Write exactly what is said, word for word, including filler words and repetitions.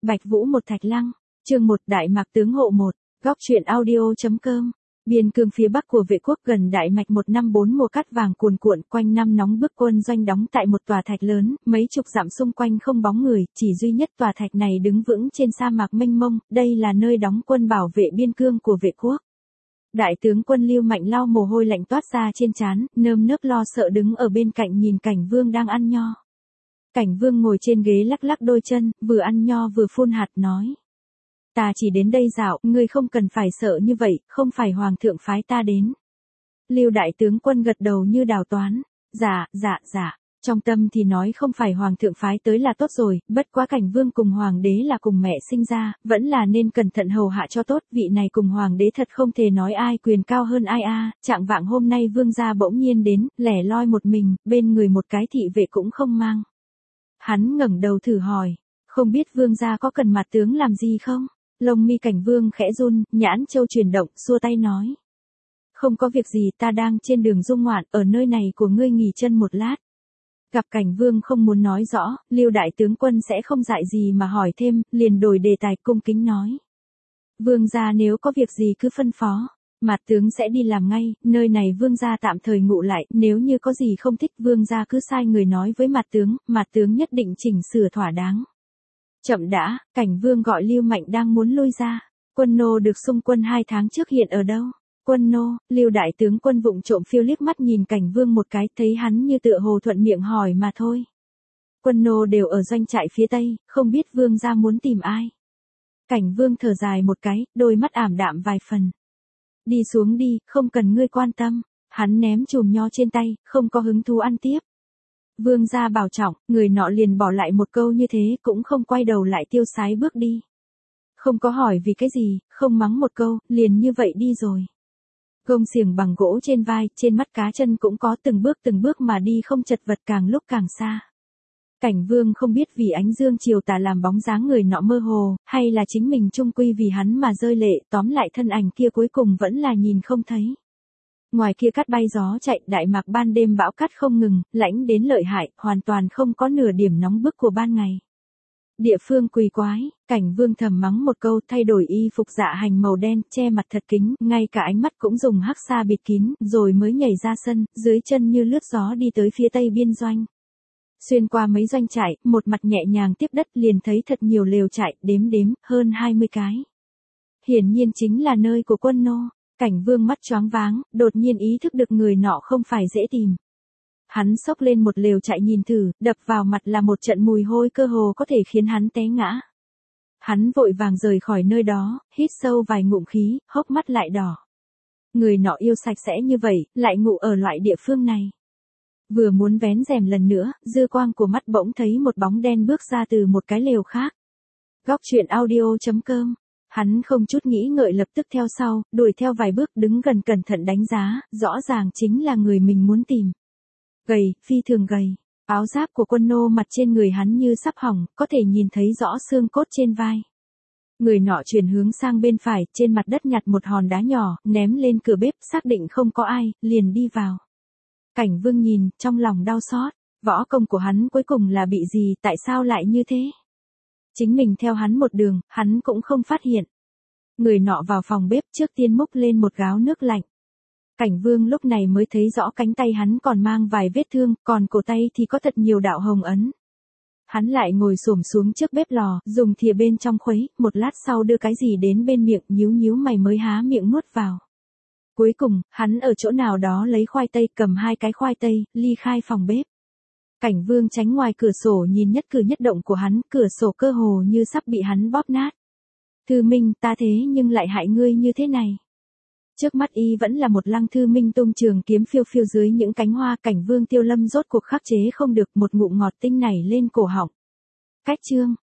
Bạch Vũ một Thạch Lăng, chương một Đại Mạc tướng hộ một, góc truyện audio.com. Biên cương phía bắc của Vệ quốc gần Đại Mạch một năm bốn mùa cát vàng cuồn cuộn, quanh năm nóng bức, quân doanh đóng tại một tòa thạch lớn, mấy chục dặm xung quanh không bóng người, chỉ duy nhất tòa thạch này đứng vững trên sa mạc mênh mông, đây là nơi đóng quân bảo vệ biên cương của Vệ quốc. Đại tướng quân Lưu Mạnh lau mồ hôi lạnh toát ra trên trán, nơm nớp lo sợ đứng ở bên cạnh nhìn Cảnh Vương đang ăn nho. Cảnh Vương ngồi trên ghế lắc lắc đôi chân, vừa ăn nho vừa phun hạt nói. Ta chỉ đến đây dạo, ngươi không cần phải sợ như vậy, không phải hoàng thượng phái ta đến. Lưu đại tướng quân gật đầu như đào toán. Dạ, dạ, dạ. Trong tâm thì nói không phải hoàng thượng phái tới là tốt rồi, bất quá Cảnh Vương cùng hoàng đế là cùng mẹ sinh ra, vẫn là nên cẩn thận hầu hạ cho tốt, vị này cùng hoàng đế thật không thể nói ai quyền cao hơn ai a. À. Trạng vạng hôm nay vương gia bỗng nhiên đến, lẻ loi một mình, bên người một cái thị vệ cũng không mang. Hắn ngẩng đầu thử hỏi, không biết vương gia có cần mặt tướng làm gì không? Lông mi Cảnh Vương khẽ run, nhãn châu chuyển động, xua tay nói. Không có việc gì, ta đang trên đường dung ngoạn, ở nơi này của ngươi nghỉ chân một lát. Gặp Cảnh Vương không muốn nói rõ, Lưu đại tướng quân sẽ không dại gì mà hỏi thêm, liền đổi đề tài cung kính nói. Vương gia nếu có việc gì cứ phân phó, mặt tướng sẽ đi làm ngay, nơi này vương gia tạm thời ngụ lại, nếu như có gì không thích vương gia cứ sai người nói với mặt tướng, mặt tướng nhất định chỉnh sửa thỏa đáng. Chậm đã, Cảnh Vương gọi Lưu Mạnh đang muốn lui ra. Quân nô được xung quân hai tháng trước hiện ở đâu? Quân nô, Lưu đại tướng quân vụng trộm phiêu liếc mắt nhìn Cảnh Vương một cái, thấy hắn như tựa hồ thuận miệng hỏi mà thôi. Quân nô đều ở doanh trại phía tây, không biết vương gia muốn tìm ai. Cảnh Vương thở dài một cái, đôi mắt ảm đạm vài phần. Đi xuống đi, không cần ngươi quan tâm. Hắn ném chùm nho trên tay, không có hứng thú ăn tiếp. Vương gia bảo trọng, người nọ liền bỏ lại một câu như thế, cũng không quay đầu lại tiêu sái bước đi. Không có hỏi vì cái gì, không mắng một câu, liền như vậy đi rồi. Gông xiềng bằng gỗ trên vai, trên mắt cá chân cũng có, từng bước từng bước mà đi không chật vật, càng lúc càng xa. Cảnh Vương không biết vì ánh dương chiều tà làm bóng dáng người nọ mơ hồ, hay là chính mình chung quy vì hắn mà rơi lệ, tóm lại thân ảnh kia cuối cùng vẫn là nhìn không thấy. Ngoài kia cát bay gió chạy, Đại Mạc ban đêm bão cát không ngừng, lãnh đến lợi hại, hoàn toàn không có nửa điểm nóng bức của ban ngày. Địa phương quỷ quái, Cảnh Vương thầm mắng một câu, thay đổi y phục dạ hành màu đen, che mặt thật kín, ngay cả ánh mắt cũng dùng hắc sa bịt kín, rồi mới nhảy ra sân, dưới chân như lướt gió đi tới phía tây biên doanh. Xuyên qua mấy doanh trại, một mặt nhẹ nhàng tiếp đất, liền thấy thật nhiều lều trại, đếm đếm, hơn hai mươi cái. Hiển nhiên chính là nơi của quân nô. Cảnh Vương mắt choáng váng, đột nhiên ý thức được người nọ không phải dễ tìm. Hắn xốc lên một lều trại nhìn thử, đập vào mặt là một trận mùi hôi cơ hồ có thể khiến hắn té ngã. Hắn vội vàng rời khỏi nơi đó, hít sâu vài ngụm khí, hốc mắt lại đỏ. Người nọ yêu sạch sẽ như vậy, lại ngụ ở loại địa phương này. Vừa muốn vén rèm lần nữa, dư quang của mắt bỗng thấy một bóng đen bước ra từ một cái lều khác. Góc truyện audio.com. Hắn không chút nghĩ ngợi lập tức theo sau, đuổi theo vài bước, đứng gần cẩn thận đánh giá, rõ ràng chính là người mình muốn tìm. Gầy, phi thường gầy, áo giáp của quân nô mặt trên người hắn như sắp hỏng, có thể nhìn thấy rõ xương cốt trên vai. Người nọ chuyển hướng sang bên phải, trên mặt đất nhặt một hòn đá nhỏ, ném lên cửa bếp, xác định không có ai, liền đi vào. Cảnh Vương nhìn, trong lòng đau xót, võ công của hắn cuối cùng là bị gì, tại sao lại như thế? Chính mình theo hắn một đường, hắn cũng không phát hiện. Người nọ vào phòng bếp trước tiên múc lên một gáo nước lạnh. Cảnh Vương lúc này mới thấy rõ cánh tay hắn còn mang vài vết thương, còn cổ tay thì có thật nhiều đạo hồng ấn. Hắn lại ngồi xổm xuống trước bếp lò, dùng thìa bên trong khuấy, một lát sau đưa cái gì đến bên miệng, nhíu nhíu mày mới há miệng nuốt vào. Cuối cùng, hắn ở chỗ nào đó lấy khoai tây, cầm hai cái khoai tây, ly khai phòng bếp. Cảnh Vương tránh ngoài cửa sổ nhìn nhất cử nhất động của hắn, cửa sổ cơ hồ như sắp bị hắn bóp nát. Thư Minh, ta thế nhưng lại hại ngươi như thế này. Trước mắt y vẫn là một Lăng Thư Minh tung trường kiếm phiêu phiêu dưới những cánh hoa, Cảnh Vương Tiêu Lâm rốt cuộc khắc chế không được, một ngụm ngọt tinh nảy lên cổ họng. Cách chương,